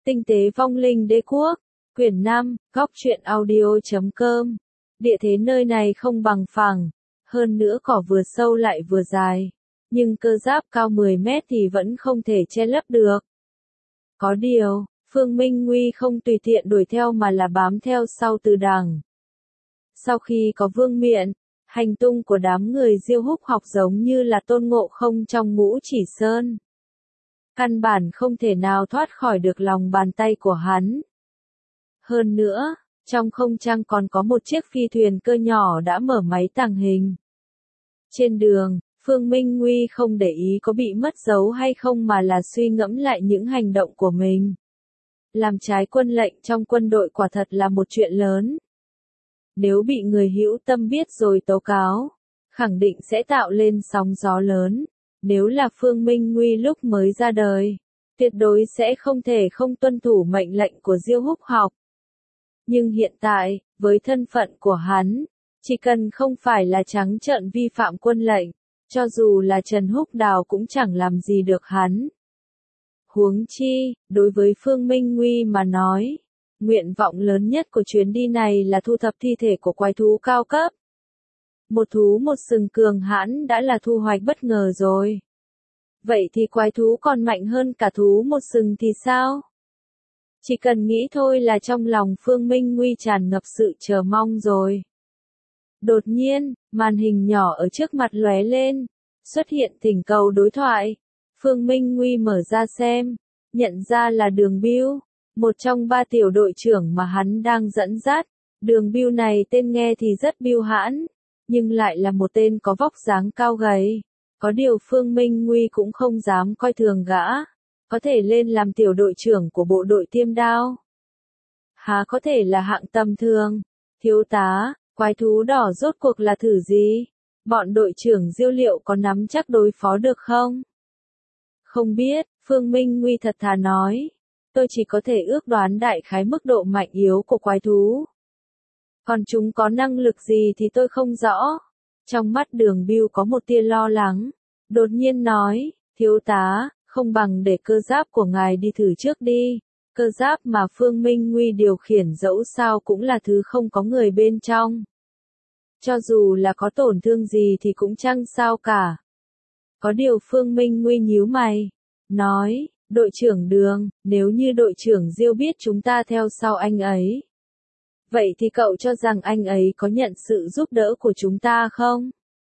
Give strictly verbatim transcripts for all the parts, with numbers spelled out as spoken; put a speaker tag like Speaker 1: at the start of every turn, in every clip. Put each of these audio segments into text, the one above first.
Speaker 1: Tinh tế vong linh đế quốc, quyển năm, góc truyện audio chấm com. Địa thế nơi này không bằng phẳng, hơn nữa cỏ vừa sâu lại vừa dài, nhưng cơ giáp cao mười mét thì vẫn không thể che lấp được. Có điều, Phương Minh Nguy không tùy tiện đuổi theo mà là bám theo sau từ đằng. Sau khi có vương miện, hành tung của đám người Diêu Húc học giống như là Tôn Ngộ Không trong Ngũ Chỉ Sơn. Căn bản không thể nào thoát khỏi được lòng bàn tay của hắn. Hơn nữa, trong không trung còn có một chiếc phi thuyền cơ nhỏ đã mở máy tàng hình. Trên đường, Phương Minh Nguy không để ý có bị mất dấu hay không mà là suy ngẫm lại những hành động của mình. Làm trái quân lệnh trong quân đội quả thật là một chuyện lớn. Nếu bị người hữu tâm biết rồi tố cáo, khẳng định sẽ tạo lên sóng gió lớn. Nếu là Phương Minh Nguy lúc mới ra đời, tuyệt đối sẽ không thể không tuân thủ mệnh lệnh của Diêu Húc học. Nhưng hiện tại, với thân phận của hắn, chỉ cần không phải là trắng trợn vi phạm quân lệnh, cho dù là Trần Húc Đào cũng chẳng làm gì được hắn. Huống chi, đối với Phương Minh Nguy mà nói, nguyện vọng lớn nhất của chuyến đi này là thu thập thi thể của quái thú cao cấp. Một thú một sừng cường hãn đã là thu hoạch bất ngờ rồi. Vậy thì quái thú còn mạnh hơn cả thú một sừng thì sao? Chỉ cần nghĩ thôi là trong lòng Phương Minh Nguy tràn ngập sự chờ mong rồi. Đột nhiên, màn hình nhỏ ở trước mặt lóe lên, xuất hiện thỉnh cầu đối thoại. Phương Minh Nguy mở ra xem, nhận ra là Đường Bưu, một trong ba tiểu đội trưởng mà hắn đang dẫn dắt. Đường Bưu này tên nghe thì rất bưu hãn, nhưng lại là một tên có vóc dáng cao gầy. Có điều Phương Minh Nguy cũng không dám coi thường gã, có thể lên làm tiểu đội trưởng của bộ đội Tiêm Đao. Há có thể là hạng tầm thường? Thiếu tá, quái thú đỏ rốt cuộc là thử gì? Bọn đội trưởng Diêu liệu có nắm chắc đối phó được không? Không biết, Phương Minh Nguy thật thà nói. Tôi chỉ có thể ước đoán đại khái mức độ mạnh yếu của quái thú. Còn chúng có năng lực gì thì tôi không rõ. Trong mắt Đường Bưu có một tia lo lắng. Đột nhiên nói, thiếu tá, không bằng để cơ giáp của ngài đi thử trước đi. Cơ giáp mà Phương Minh Nguy điều khiển dẫu sao cũng là thứ không có người bên trong. Cho dù là có tổn thương gì thì cũng chẳng sao cả. Có điều Phương Minh Nguy nhíu mày. Nói, đội trưởng Đường, nếu như đội trưởng Diêu biết chúng ta theo sau anh ấy. Vậy thì cậu cho rằng anh ấy có nhận sự giúp đỡ của chúng ta không?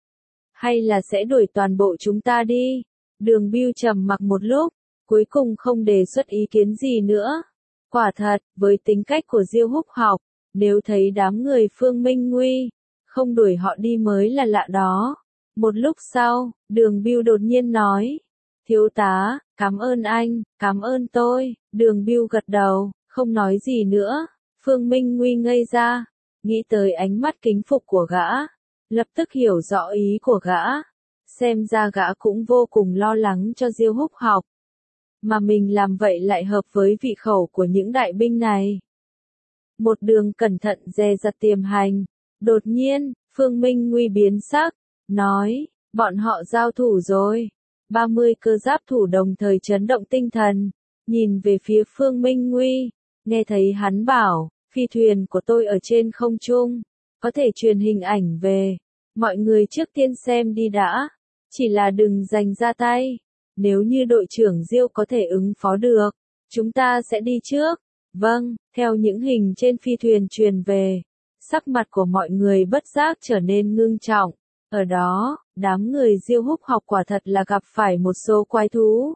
Speaker 1: Hay là sẽ đuổi toàn bộ chúng ta đi? Đường Bưu trầm mặc một lúc, cuối cùng không đề xuất ý kiến gì nữa. Quả thật, với tính cách của Diêu Húc học, nếu thấy đám người Phương Minh Nguy, không đuổi họ đi mới là lạ đó. Một lúc sau, Đường Bưu đột nhiên nói, thiếu tá, cảm ơn anh, cảm ơn tôi. Đường Bưu gật đầu, không nói gì nữa. Phương Minh Nguy ngây ra, nghĩ tới ánh mắt kính phục của gã, lập tức hiểu rõ ý của gã. Xem ra gã cũng vô cùng lo lắng cho Diêu Húc học. Mà mình làm vậy lại hợp với vị khẩu của những đại binh này. Một đường cẩn thận dè dặt tiềm hành. Đột nhiên, Phương Minh Nguy biến sắc, nói, bọn họ giao thủ rồi. ba mươi cơ giáp thủ đồng thời chấn động tinh thần, nhìn về phía Phương Minh Nguy, nghe thấy hắn bảo, phi thuyền của tôi ở trên không trung, có thể truyền hình ảnh về. Mọi người trước tiên xem đi đã, chỉ là đừng giành ra tay. Nếu như đội trưởng Diêu có thể ứng phó được, chúng ta sẽ đi trước. Vâng, theo những hình trên phi thuyền truyền về, sắc mặt của mọi người bất giác trở nên ngưng trọng. Ở đó, đám người Diêu Húc học quả thật là gặp phải một số quái thú.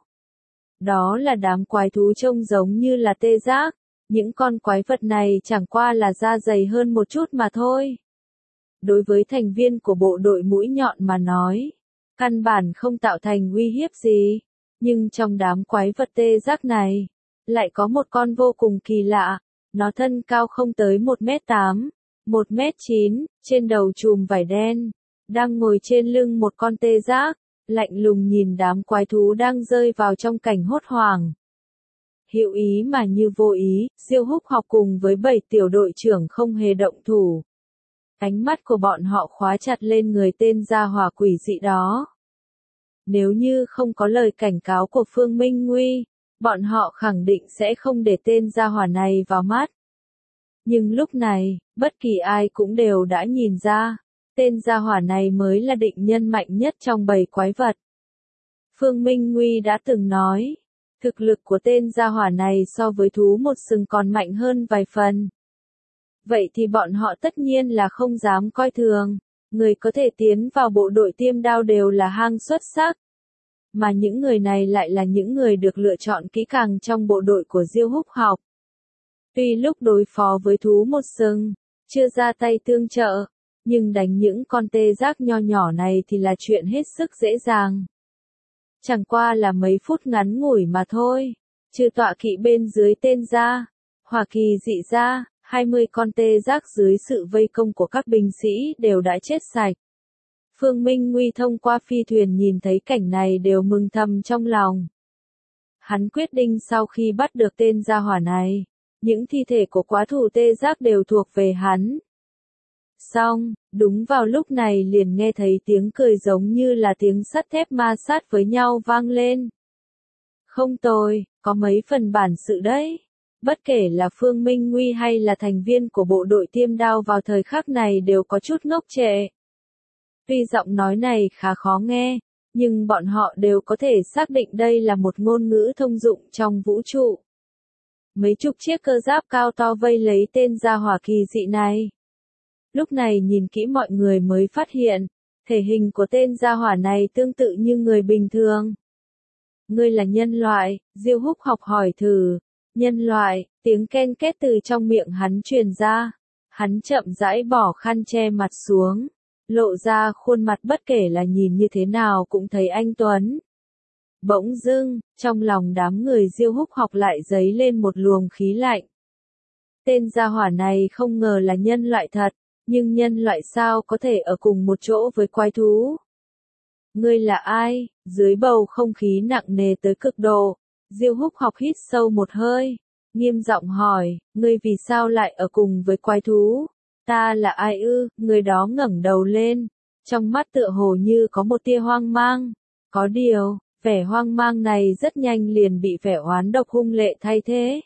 Speaker 1: Đó là đám quái thú trông giống như là tê giác. Những con quái vật này chẳng qua là da dày hơn một chút mà thôi. Đối với thành viên của bộ đội mũi nhọn mà nói, căn bản không tạo thành uy hiếp gì. Nhưng trong đám quái vật tê giác này, lại có một con vô cùng kỳ lạ. Nó thân cao không tới một mét tám, một mét chín, trên đầu trùm vải đen, đang ngồi trên lưng một con tê giác, lạnh lùng nhìn đám quái thú đang rơi vào trong cảnh hốt hoảng. Hữu ý mà như vô ý, Diêu Húc học cùng với bảy tiểu đội trưởng không hề động thủ. Ánh mắt của bọn họ khóa chặt lên người tên gia hỏa quỷ dị đó. Nếu như không có lời cảnh cáo của Phương Minh Nguy, bọn họ khẳng định sẽ không để tên gia hỏa này vào mắt. Nhưng lúc này, bất kỳ ai cũng đều đã nhìn ra, tên gia hỏa này mới là định nhân mạnh nhất trong bầy quái vật. Phương Minh Nguy đã từng nói, thực lực của tên gia hỏa này so với thú một sừng còn mạnh hơn vài phần. Vậy thì bọn họ tất nhiên là không dám coi thường, người có thể tiến vào bộ đội tiêm đao đều là hang xuất sắc. Mà những người này lại là những người được lựa chọn kỹ càng trong bộ đội của Diêu Húc Học. Tuy lúc đối phó với thú một sừng, chưa ra tay tương trợ, nhưng đánh những con tê giác nho nhỏ này thì là chuyện hết sức dễ dàng. Chẳng qua là mấy phút ngắn ngủi mà thôi, trừ tọa kỵ bên dưới tên ra, hỏa kỳ dị ra, hai mươi con tê giác dưới sự vây công của các binh sĩ đều đã chết sạch. Phương Minh Nguy thông qua phi thuyền nhìn thấy cảnh này đều mừng thầm trong lòng. Hắn quyết định sau khi bắt được tên gia hỏa này, những thi thể của quá thủ tê giác đều thuộc về hắn. Xong, đúng vào lúc này liền nghe thấy tiếng cười giống như là tiếng sắt thép ma sát với nhau vang lên. Không tồi, có mấy phần bản sự đấy. Bất kể là Phương Minh Nguy hay là thành viên của bộ đội tiêm đao vào thời khắc này đều có chút ngốc trệ. Tuy giọng nói này khá khó nghe, nhưng bọn họ đều có thể xác định đây là một ngôn ngữ thông dụng trong vũ trụ. Mấy chục chiếc cơ giáp cao to vây lấy tên gia hỏa kỳ dị này. Lúc này nhìn kỹ mọi người mới phát hiện, thể hình của tên gia hỏa này tương tự như người bình thường. Ngươi là nhân loại, Diêu Húc Học hỏi thử. Nhân loại, tiếng ken két từ trong miệng hắn truyền ra. Hắn chậm rãi bỏ khăn che mặt xuống, lộ ra khuôn mặt bất kể là nhìn như thế nào cũng thấy anh tuấn. Bỗng dưng, trong lòng đám người Diêu Húc Học lại dấy lên một luồng khí lạnh. Tên gia hỏa này không ngờ là nhân loại thật, nhưng nhân loại sao có thể ở cùng một chỗ với quái thú? Ngươi là ai? Dưới bầu không khí nặng nề tới cực độ, Diêu Húc Học hít sâu một hơi, nghiêm giọng hỏi, ngươi vì sao lại ở cùng với quái thú? Ta là ai ư? Người đó ngẩng đầu lên, trong mắt tựa hồ như có một tia hoang mang. Có điều, vẻ hoang mang này rất nhanh liền bị vẻ oán độc hung lệ thay thế.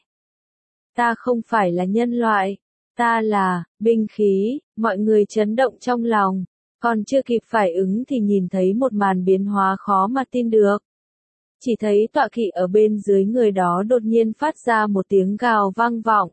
Speaker 1: Ta không phải là nhân loại, ta là binh khí. Mọi người chấn động trong lòng, còn chưa kịp phản ứng thì nhìn thấy một màn biến hóa khó mà tin được. Chỉ thấy tọa kỵ ở bên dưới người đó đột nhiên phát ra một tiếng gào vang vọng.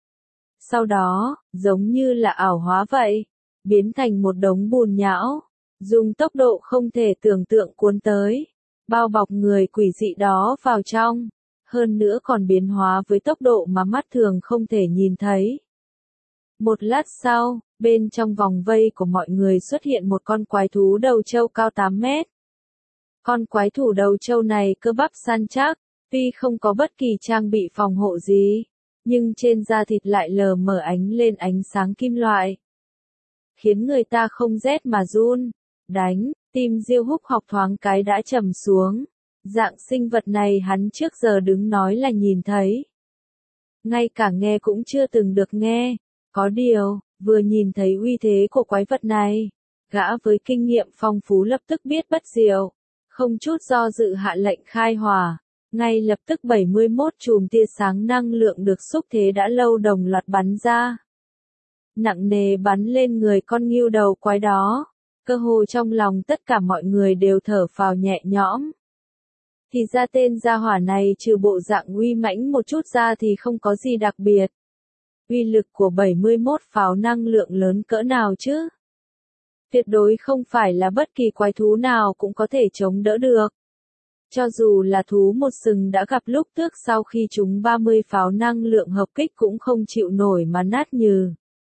Speaker 1: Sau đó, giống như là ảo hóa vậy, biến thành một đống bùn nhão, dùng tốc độ không thể tưởng tượng cuốn tới, bao bọc người quỷ dị đó vào trong, hơn nữa còn biến hóa với tốc độ mà mắt thường không thể nhìn thấy. Một lát sau, bên trong vòng vây của mọi người xuất hiện một con quái thú đầu trâu cao tám mét. Con quái thú đầu trâu này cơ bắp săn chắc, tuy không có bất kỳ trang bị phòng hộ gì, nhưng trên da thịt lại lờ mờ ánh lên ánh sáng kim loại, khiến người ta không rét mà run. Đánh, tim Diêu Húc Học thoáng cái đã trầm xuống. Dạng sinh vật này hắn trước giờ đứng nói là nhìn thấy, ngay cả nghe cũng chưa từng được nghe. Có điều, vừa nhìn thấy uy thế của quái vật này, gã với kinh nghiệm phong phú lập tức biết bất diệu, không chút do dự hạ lệnh khai hỏa. Ngay lập tức bảy mươi mốt chùm tia sáng năng lượng được xúc thế đã lâu đồng loạt bắn ra. Nặng nề bắn lên người con ngưu đầu quái đó, cơ hồ trong lòng tất cả mọi người đều thở phào nhẹ nhõm. Thì ra tên gia hỏa này trừ bộ dạng uy mãnh một chút ra thì không có gì đặc biệt. Uy lực của bảy mươi mốt pháo năng lượng lớn cỡ nào chứ? Tuyệt đối không phải là bất kỳ quái thú nào cũng có thể chống đỡ được. Cho dù là thú một sừng đã gặp lúc trước sau khi chúng ba mươi pháo năng lượng hợp kích cũng không chịu nổi mà nát nhừ.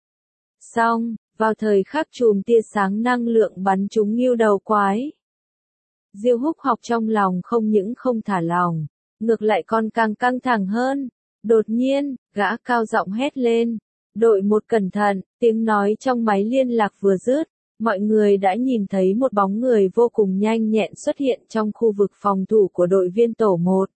Speaker 1: Xong, vào thời khắc chùm tia sáng năng lượng bắn trúng ngưu đầu quái, Diêu Húc Học trong lòng không những không thả lòng, ngược lại còn càng căng thẳng hơn. Đột nhiên, gã cao giọng hét lên, đội một cẩn thận. Tiếng nói trong máy liên lạc vừa dứt, mọi người đã nhìn thấy một bóng người vô cùng nhanh nhẹn xuất hiện trong khu vực phòng thủ của đội viên tổ một.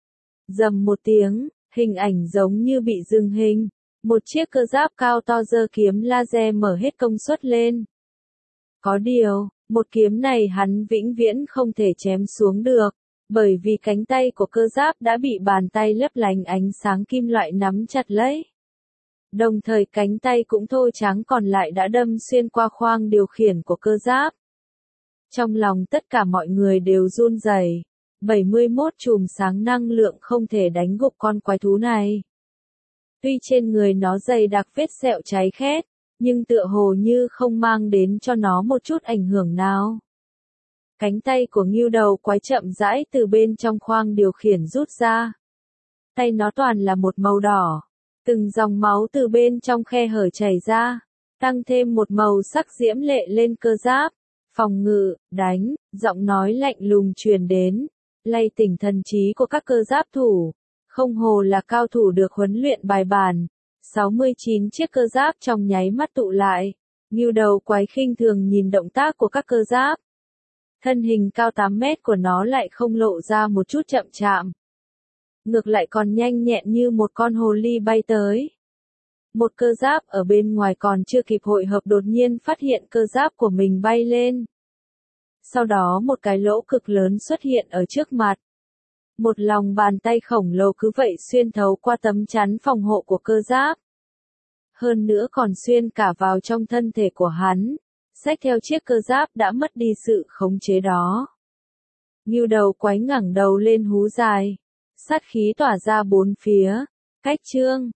Speaker 1: Rầm một tiếng, hình ảnh giống như bị dừng hình, một chiếc cơ giáp cao to giơ kiếm laser mở hết công suất lên. Có điều, một kiếm này hắn vĩnh viễn không thể chém xuống được, Bởi vì cánh tay của cơ giáp đã bị bàn tay lấp lánh ánh sáng kim loại nắm chặt lấy. Đồng thời cánh tay cũng thô trắng còn lại đã đâm xuyên qua khoang điều khiển của cơ giáp. Trong lòng tất cả mọi người đều run rẩy. bảy mươi mốt chùm sáng năng lượng không thể đánh gục con quái thú này. Tuy trên người nó dày đặc vết sẹo cháy khét, nhưng tựa hồ như không mang đến cho nó một chút ảnh hưởng nào. Cánh tay của ngưu đầu quái chậm rãi từ bên trong khoang điều khiển rút ra. Tay nó toàn là một màu đỏ. Từng dòng máu từ bên trong khe hở chảy ra, tăng thêm một màu sắc diễm lệ lên cơ giáp. Phòng ngự, đánh, giọng nói lạnh lùng truyền đến, lay tỉnh thần trí của các cơ giáp thủ. Không hồ là cao thủ được huấn luyện bài bản. sáu mươi chín chiếc cơ giáp trong nháy mắt tụ lại. Ngưu đầu quái khinh thường nhìn động tác của các cơ giáp. Thân hình cao tám mét của nó lại không lộ ra một chút chậm chạm. Ngược lại còn nhanh nhẹn như một con hồ ly bay tới. Một cơ giáp ở bên ngoài còn chưa kịp hội hợp đột nhiên phát hiện cơ giáp của mình bay lên. Sau đó một cái lỗ cực lớn xuất hiện ở trước mặt. Một lòng bàn tay khổng lồ cứ vậy xuyên thấu qua tấm chắn phòng hộ của cơ giáp. Hơn nữa còn xuyên cả vào trong thân thể của hắn, xách theo chiếc cơ giáp đã mất đi sự khống chế đó. Ngưu đầu quái ngẩng đầu lên hú dài. Sát khí tỏa ra bốn phía. Cách chương